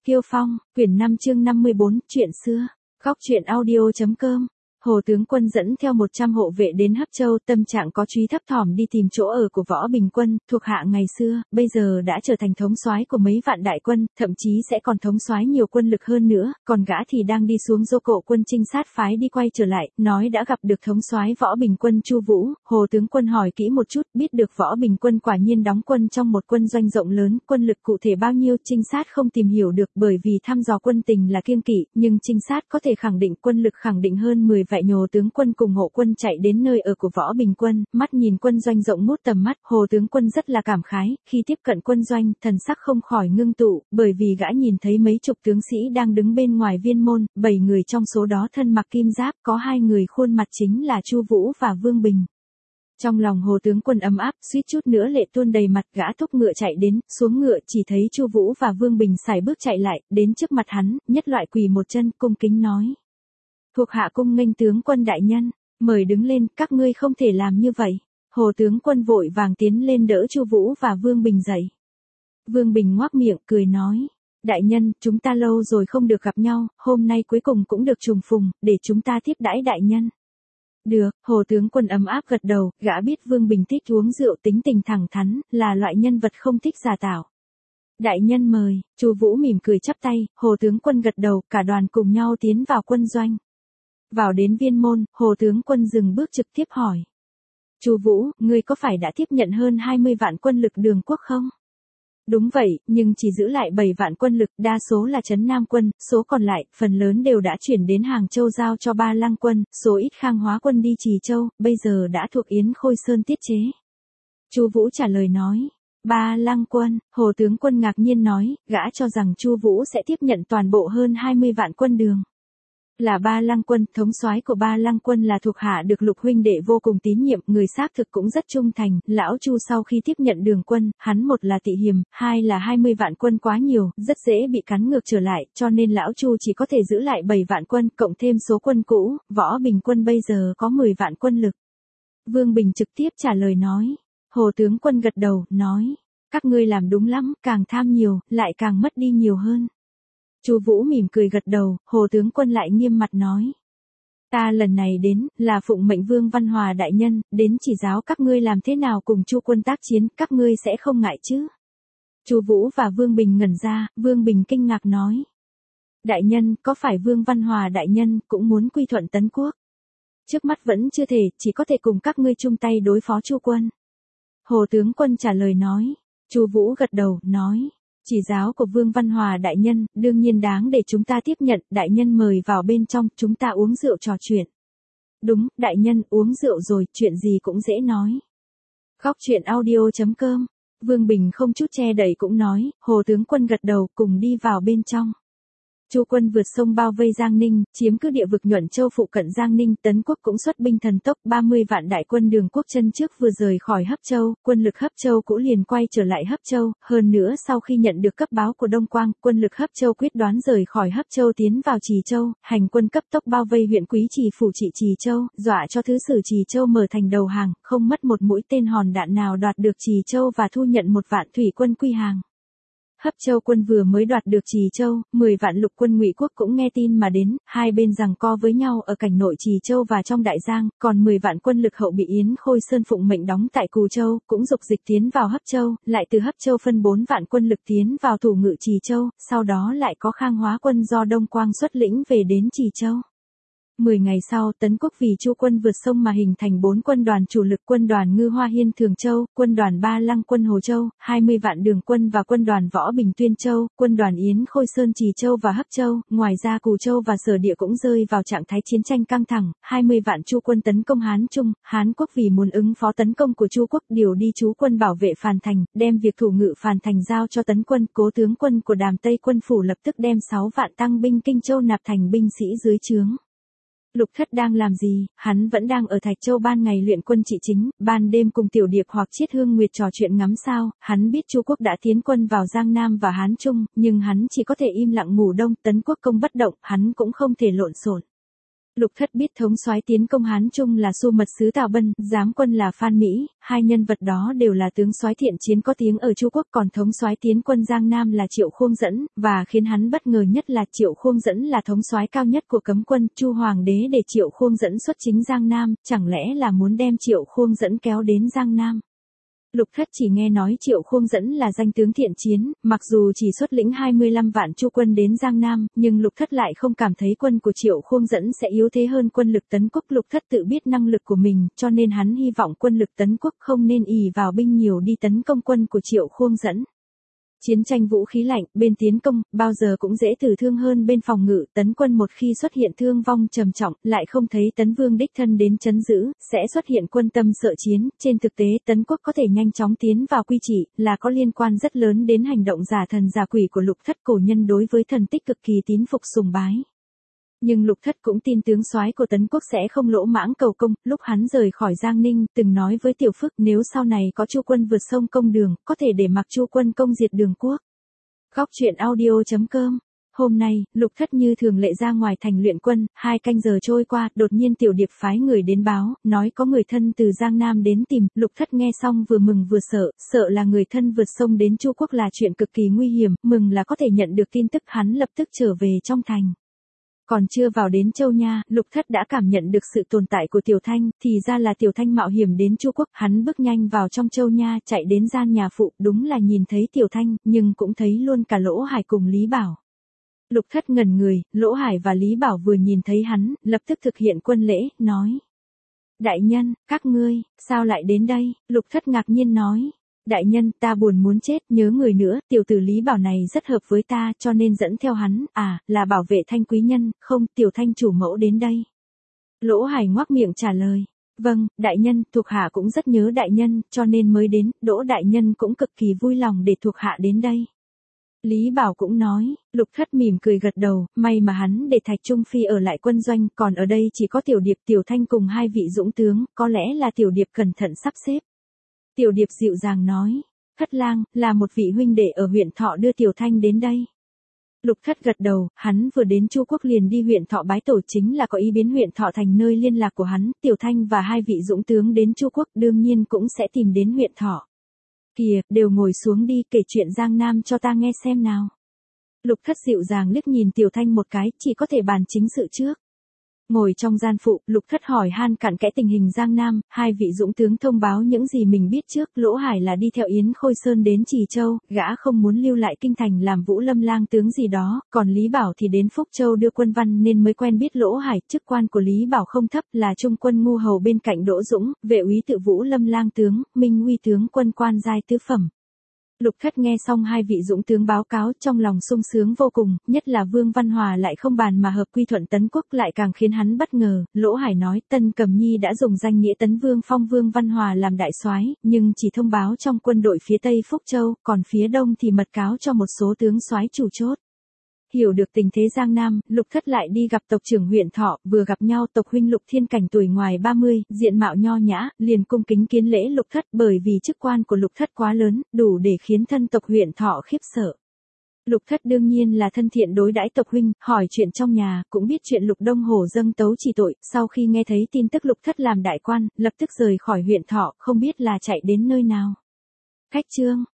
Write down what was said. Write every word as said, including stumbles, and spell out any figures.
Kiêu Phong, quyển năm chương năm mươi bốn, chuyện xưa. Góc truyện audio.com. Hồ tướng quân dẫn theo một trăm hộ vệ đến Hấp Châu, tâm trạng có chúy thấp thỏm đi tìm chỗ ở của Võ Bình Quân, thuộc hạ ngày xưa, bây giờ đã trở thành thống soái của mấy vạn đại quân, thậm chí sẽ còn thống soái nhiều quân lực hơn nữa, còn gã thì đang đi xuống Dô Cộ quân trinh sát phái đi quay trở lại, nói đã gặp được thống soái Võ Bình Quân Chu Vũ. Hồ tướng quân hỏi kỹ một chút, biết được Võ Bình Quân quả nhiên đóng quân trong một quân doanh rộng lớn, quân lực cụ thể bao nhiêu trinh sát không tìm hiểu được, bởi vì thăm dò quân tình là kiêng kỵ, nhưng trinh sát có thể khẳng định quân lực khẳng định hơn mười vạn. Nhồ tướng quân cùng hộ quân chạy đến nơi ở của Võ Bình Quân, mắt nhìn quân doanh rộng mút tầm mắt, Hồ tướng quân rất là cảm khái, khi tiếp cận quân doanh, thần sắc không khỏi ngưng tụ, bởi vì gã nhìn thấy mấy chục tướng sĩ đang đứng bên ngoài viên môn, bảy người trong số đó thân mặc kim giáp, có hai người khuôn mặt chính là Chu Vũ và Vương Bình. Trong lòng Hồ tướng quân ấm áp, suýt chút nữa lệ tuôn đầy mặt, gã thúc ngựa chạy đến, xuống ngựa chỉ thấy Chu Vũ và Vương Bình sải bước chạy lại, đến trước mặt hắn, nhất loại quỳ một chân, cung kính nói: "Thuộc hạ cung nghênh tướng quân đại nhân, mời đứng lên, các ngươi không thể làm như vậy." Hồ tướng quân vội vàng tiến lên đỡ Chu Vũ và Vương Bình dậy. Vương Bình ngoác miệng cười nói: "Đại nhân, chúng ta lâu rồi không được gặp nhau, hôm nay cuối cùng cũng được trùng phùng, để chúng ta tiếp đãi đại nhân." "Được." Hồ tướng quân ấm áp gật đầu, gã biết Vương Bình thích uống rượu, tính tình thẳng thắn, là loại nhân vật không thích giả tạo. "Đại nhân mời." Chu Vũ mỉm cười chắp tay, Hồ tướng quân gật đầu, cả đoàn cùng nhau tiến vào quân doanh. Vào đến viên môn, Hồ tướng quân dừng bước trực tiếp hỏi: "Chu Vũ, ngươi có phải đã tiếp nhận hơn hai mươi vạn quân lực Đường quốc không?" "Đúng vậy, nhưng chỉ giữ lại bảy vạn quân lực, đa số là Trấn Nam quân, số còn lại, phần lớn đều đã chuyển đến Hàng Châu giao cho Ba Lăng quân, số ít Khang Hóa quân đi Trì Châu, bây giờ đã thuộc Yến Khôi Sơn tiết chế." Chu Vũ trả lời nói. "Ba Lăng quân?" Hồ tướng quân ngạc nhiên nói, gã cho rằng Chu Vũ sẽ tiếp nhận toàn bộ hơn hai mươi vạn quân Đường. "Là Ba Lăng quân, thống soái của Ba Lăng quân là thuộc hạ được Lục huynh đệ vô cùng tín nhiệm, người xác thực cũng rất trung thành, lão Chu sau khi tiếp nhận Đường quân, hắn một là tị hiềm, hai là hai mươi vạn quân quá nhiều, rất dễ bị cắn ngược trở lại, cho nên lão Chu chỉ có thể giữ lại bảy vạn quân, cộng thêm số quân cũ, Võ Bình Quân bây giờ có mười vạn quân lực." Vương Bình trực tiếp trả lời nói. Hồ tướng quân gật đầu, nói: "Các ngươi làm đúng lắm, càng tham nhiều, lại càng mất đi nhiều hơn." Chu Vũ mỉm cười gật đầu, Hồ tướng quân lại nghiêm mặt nói: "Ta lần này đến, là phụng mệnh Vương Văn Hòa đại nhân, đến chỉ giáo các ngươi làm thế nào cùng Chu quân tác chiến, các ngươi sẽ không ngại chứ?" Chu Vũ và Vương Bình ngẩn ra, Vương Bình kinh ngạc nói: "Đại nhân, có phải Vương Văn Hòa đại nhân cũng muốn quy thuận Tấn quốc?" "Trước mắt vẫn chưa thể, chỉ có thể cùng các ngươi chung tay đối phó Chu quân." Hồ tướng quân trả lời nói. Chu Vũ gật đầu, nói: "Chỉ giáo của Vương Văn Hòa đại nhân, đương nhiên đáng để chúng ta tiếp nhận, đại nhân mời vào bên trong, chúng ta uống rượu trò chuyện." "Đúng, đại nhân, uống rượu rồi, chuyện gì cũng dễ nói." Góc truyện audio.com. Vương Bình không chút che đậy cũng nói, Hồ tướng quân gật đầu, cùng đi vào bên trong. Chu quân vượt sông bao vây Giang Ninh, chiếm cứ địa vực Nhuận Châu phụ cận Giang Ninh, Tấn quốc cũng xuất binh thần tốc, ba mươi vạn đại quân Đường quốc chân trước vừa rời khỏi Hấp Châu, quân lực Hấp Châu cũng liền quay trở lại Hấp Châu, hơn nữa sau khi nhận được cấp báo của Đông Quang, quân lực Hấp Châu quyết đoán rời khỏi Hấp Châu tiến vào Trì Châu, hành quân cấp tốc bao vây huyện Quý Trì phủ trị Trì Châu, dọa cho thứ sử Trì Châu mở thành đầu hàng, không mất một mũi tên hòn đạn nào đoạt được Trì Châu và thu nhận một vạn thủy quân quy hàng. Hấp Châu quân vừa mới đoạt được Trì Châu, mười vạn lục quân Ngụy quốc cũng nghe tin mà đến, hai bên giằng co với nhau ở cảnh nội Trì Châu và trong Đại Giang, còn mười vạn quân lực hậu bị Yến Khôi Sơn phụng mệnh đóng tại Cù Châu, cũng dục dịch tiến vào Hấp Châu, lại từ Hấp Châu phân bốn vạn quân lực tiến vào thủ ngự Trì Châu, sau đó lại có Khang Hóa quân do Đông Quang xuất lĩnh về đến Trì Châu. Mười ngày sau, Tấn quốc vì Chu quân vượt sông mà hình thành bốn quân đoàn chủ lực, quân đoàn Ngư Hoa Hiên Thường Châu, quân đoàn Ba Lăng quân Hồ Châu, hai mươi vạn Đường quân và quân đoàn Võ Bình Tuyên Châu, quân đoàn Yến Khôi Sơn Trì Châu và Hấp Châu, ngoài ra Cù Châu và Sở Địa cũng rơi vào trạng thái chiến tranh căng thẳng, hai mươi vạn Chu quân tấn công Hán Trung, Hán quốc vì muốn ứng phó tấn công của Chu quốc điều đi chú quân bảo vệ Phàn Thành, đem việc thủ ngự Phàn Thành giao cho Tấn quân, Cố tướng quân của Đàm Tây quân phủ lập tức đem sáu vạn tăng binh Kinh Châu nạp thành binh sĩ dưới trướng. Lục Thất đang làm gì? Hắn vẫn đang ở Thạch Châu ban ngày luyện quân trị chính, ban đêm cùng Tiểu Điệp hoặc Chiết Hương Nguyệt trò chuyện ngắm sao, hắn biết Chu quốc đã tiến quân vào Giang Nam và Hán Trung, nhưng hắn chỉ có thể im lặng ngủ đông, Tấn quốc công bất động, hắn cũng không thể lộn xộn. Lục Thất biết thống soái tiến công Hán Trung là Xu Mật sứ Tào Bân, giám quân là Phan Mỹ, hai nhân vật đó đều là tướng soái thiện chiến có tiếng ở Chu Quốc, còn thống soái tiến quân Giang Nam là Triệu Khuông Dẫn, và khiến hắn bất ngờ nhất là Triệu Khuông Dẫn là thống soái cao nhất của cấm quân, Chu Hoàng đế để Triệu Khuông Dẫn xuất chính Giang Nam, chẳng lẽ là muốn đem Triệu Khuông Dẫn kéo đến Giang Nam? Lục Thất chỉ nghe nói Triệu Khuông Dẫn là danh tướng thiện chiến, mặc dù chỉ xuất lĩnh hai mươi lăm vạn Chu quân đến Giang Nam, nhưng Lục Thất lại không cảm thấy quân của Triệu Khuông Dẫn sẽ yếu thế hơn quân lực Tấn Quốc. Lục Thất tự biết năng lực của mình, cho nên hắn hy vọng quân lực Tấn Quốc không nên ỷ vào binh nhiều đi tấn công quân của Triệu Khuông Dẫn. Chiến tranh vũ khí lạnh, bên tiến công, bao giờ cũng dễ tử thương hơn bên phòng ngự, Tấn quân một khi xuất hiện thương vong trầm trọng, lại không thấy Tấn Vương đích thân đến trấn giữ, sẽ xuất hiện quân tâm sợ chiến, trên thực tế Tấn Quốc có thể nhanh chóng tiến vào quy trị, là có liên quan rất lớn đến hành động giả thần giả quỷ của Lục Thất. Cổ nhân đối với thần tích cực kỳ tín phục sùng bái. Nhưng Lục Thất cũng tin tướng soái của Tấn Quốc sẽ không lỗ mãng cầu công, lúc hắn rời khỏi Giang Ninh, từng nói với Tiểu Phức nếu sau này có Chu quân vượt sông công đường, có thể để mặc Chu quân công diệt Đường Quốc. Góc truyện audio chấm com. Hôm nay, Lục Thất như thường lệ ra ngoài thành luyện quân, hai canh giờ trôi qua, đột nhiên Tiểu Điệp phái người đến báo, nói có người thân từ Giang Nam đến tìm. Lục Thất nghe xong vừa mừng vừa sợ, sợ là người thân vượt sông đến Chu Quốc là chuyện cực kỳ nguy hiểm, mừng là có thể nhận được tin tức, hắn lập tức trở về trong thành. Còn chưa vào đến Châu Nha, Lục Thất đã cảm nhận được sự tồn tại của Tiểu Thanh, thì ra là Tiểu Thanh mạo hiểm đến Chu Quốc, hắn bước nhanh vào trong Châu Nha, chạy đến gian nhà phụ, đúng là nhìn thấy Tiểu Thanh, nhưng cũng thấy luôn cả Lỗ Hải cùng Lý Bảo. Lục Thất ngẩn người, Lỗ Hải và Lý Bảo vừa nhìn thấy hắn, lập tức thực hiện quân lễ, nói: Đại nhân, các ngươi, sao lại đến đây? Lục Thất ngạc nhiên nói: Đại nhân, ta buồn muốn chết, nhớ người nữa, tiểu tử Lý Bảo này rất hợp với ta, cho nên dẫn theo hắn, à, là bảo vệ Thanh quý nhân, không, Tiểu Thanh chủ mẫu đến đây. Lỗ Hải ngoác miệng trả lời: Vâng, đại nhân, thuộc hạ cũng rất nhớ đại nhân, cho nên mới đến, Đỗ đại nhân cũng cực kỳ vui lòng để thuộc hạ đến đây. Lý Bảo cũng nói. Lục Thất mỉm cười gật đầu, may mà hắn để Thạch Trung Phi ở lại quân doanh, còn ở đây chỉ có Tiểu Điệp, Tiểu Thanh cùng hai vị dũng tướng, có lẽ là Tiểu Điệp cẩn thận sắp xếp. Tiểu Điệp dịu dàng nói: Thất lang, là một vị huynh đệ ở huyện Thọ đưa Tiểu Thanh đến đây. Lục Thất gật đầu, hắn vừa đến Chu Quốc liền đi huyện Thọ bái tổ, chính là có ý biến huyện Thọ thành nơi liên lạc của hắn. Tiểu Thanh và hai vị dũng tướng đến Chu Quốc đương nhiên cũng sẽ tìm đến huyện Thọ. Kìa, đều ngồi xuống đi, kể chuyện Giang Nam cho ta nghe xem nào. Lục Thất dịu dàng liếc nhìn Tiểu Thanh một cái, chỉ có thể bàn chính sự trước. Ngồi trong gian phụ, Lục Thất hỏi han cặn kẽ tình hình Giang Nam, hai vị dũng tướng thông báo những gì mình biết trước. Lỗ Hải là đi theo Yến Khôi Sơn đến Trì Châu, gã không muốn lưu lại kinh thành làm Vũ Lâm lang tướng gì đó, còn Lý Bảo thì đến Phúc Châu đưa quân văn nên mới quen biết Lỗ Hải. Chức quan của Lý Bảo không thấp, là trung quân ngu hầu bên cạnh Đỗ Dũng, vệ úy tự Vũ Lâm lang tướng, minh uy tướng quân quan giai tứ phẩm. Lục Thất nghe xong hai vị dũng tướng báo cáo, trong lòng sung sướng vô cùng, nhất là Vương Văn Hòa lại không bàn mà hợp quy thuận Tấn Quốc, lại càng khiến hắn bất ngờ. Lỗ Hải nói Tân Cẩm Nhi đã dùng danh nghĩa Tấn Vương phong Vương Văn Hòa làm đại soái, nhưng chỉ thông báo trong quân đội phía Tây Phúc Châu, còn phía Đông thì mật cáo cho một số tướng soái chủ chốt. Hiểu được tình thế Giang Nam, Lục Thất lại đi gặp tộc trưởng huyện Thọ, vừa gặp nhau tộc huynh Lục Thiên Cảnh tuổi ngoài ba mươi, diện mạo nho nhã, liền cung kính kiến lễ Lục Thất, bởi vì chức quan của Lục Thất quá lớn, đủ để khiến thân tộc huyện Thọ khiếp sợ. Lục Thất đương nhiên là thân thiện đối đãi tộc huynh, hỏi chuyện trong nhà, cũng biết chuyện Lục Đông Hổ dâng tấu chỉ tội. Sau khi nghe thấy tin tức Lục Thất làm đại quan, lập tức rời khỏi huyện Thọ, không biết là chạy đến nơi nào. Khách trương.